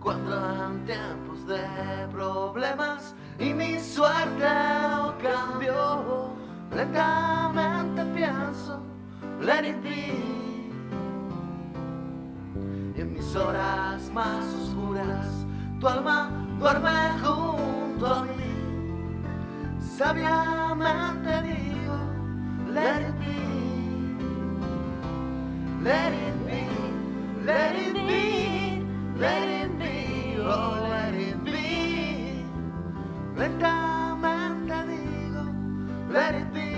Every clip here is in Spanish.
encuentro en tiempos de problemas y mi suerte no cambió. Lentamente pienso, let it be. Y en mis horas más oscuras, tu alma duerme junto a mí. Sabiamente digo, let it be. Let it be, let it be, let it be, oh let it be. Lentamente digo, let it be.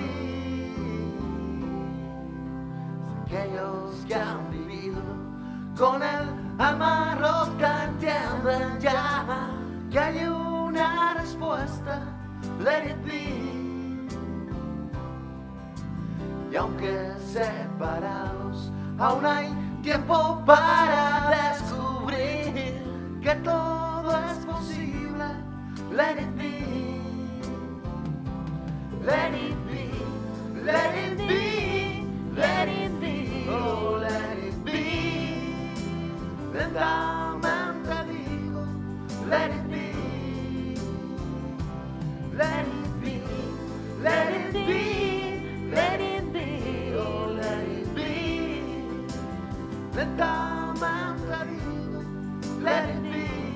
Si aquellos que han vivido con el alma rota entienden ya que hay una respuesta, let it be. Y aunque separados, aún hay tiempo para descubrir que todo es posible. Let it be, let it be, let it be, let it be, oh let it be. Lentamente digo, let it be, let it be, let it be, let it be, oh let it be. Lentamente digo, let it be.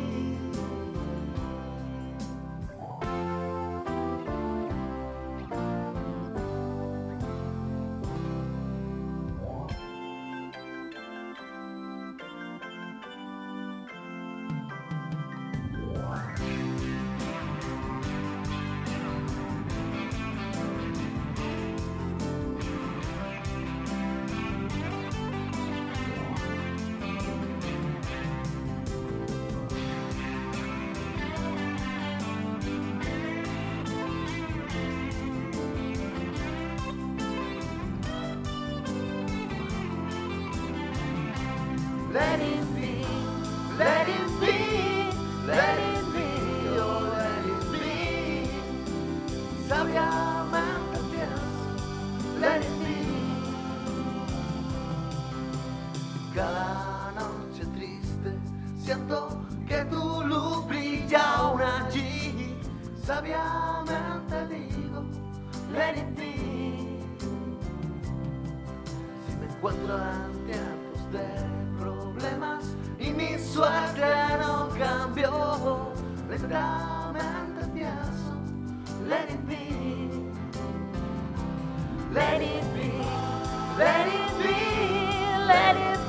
Let it be, let it be, let it be, oh let it be. Sabiamente pienso, let it be. Cada noche triste siento que tu luz brilla aún allí. Sabiamente digo, let it be. Si me encuentro en tiempos de problemas y mi suerte no cambió, lentamente pienso, let it be, let it be, let it be, let it be.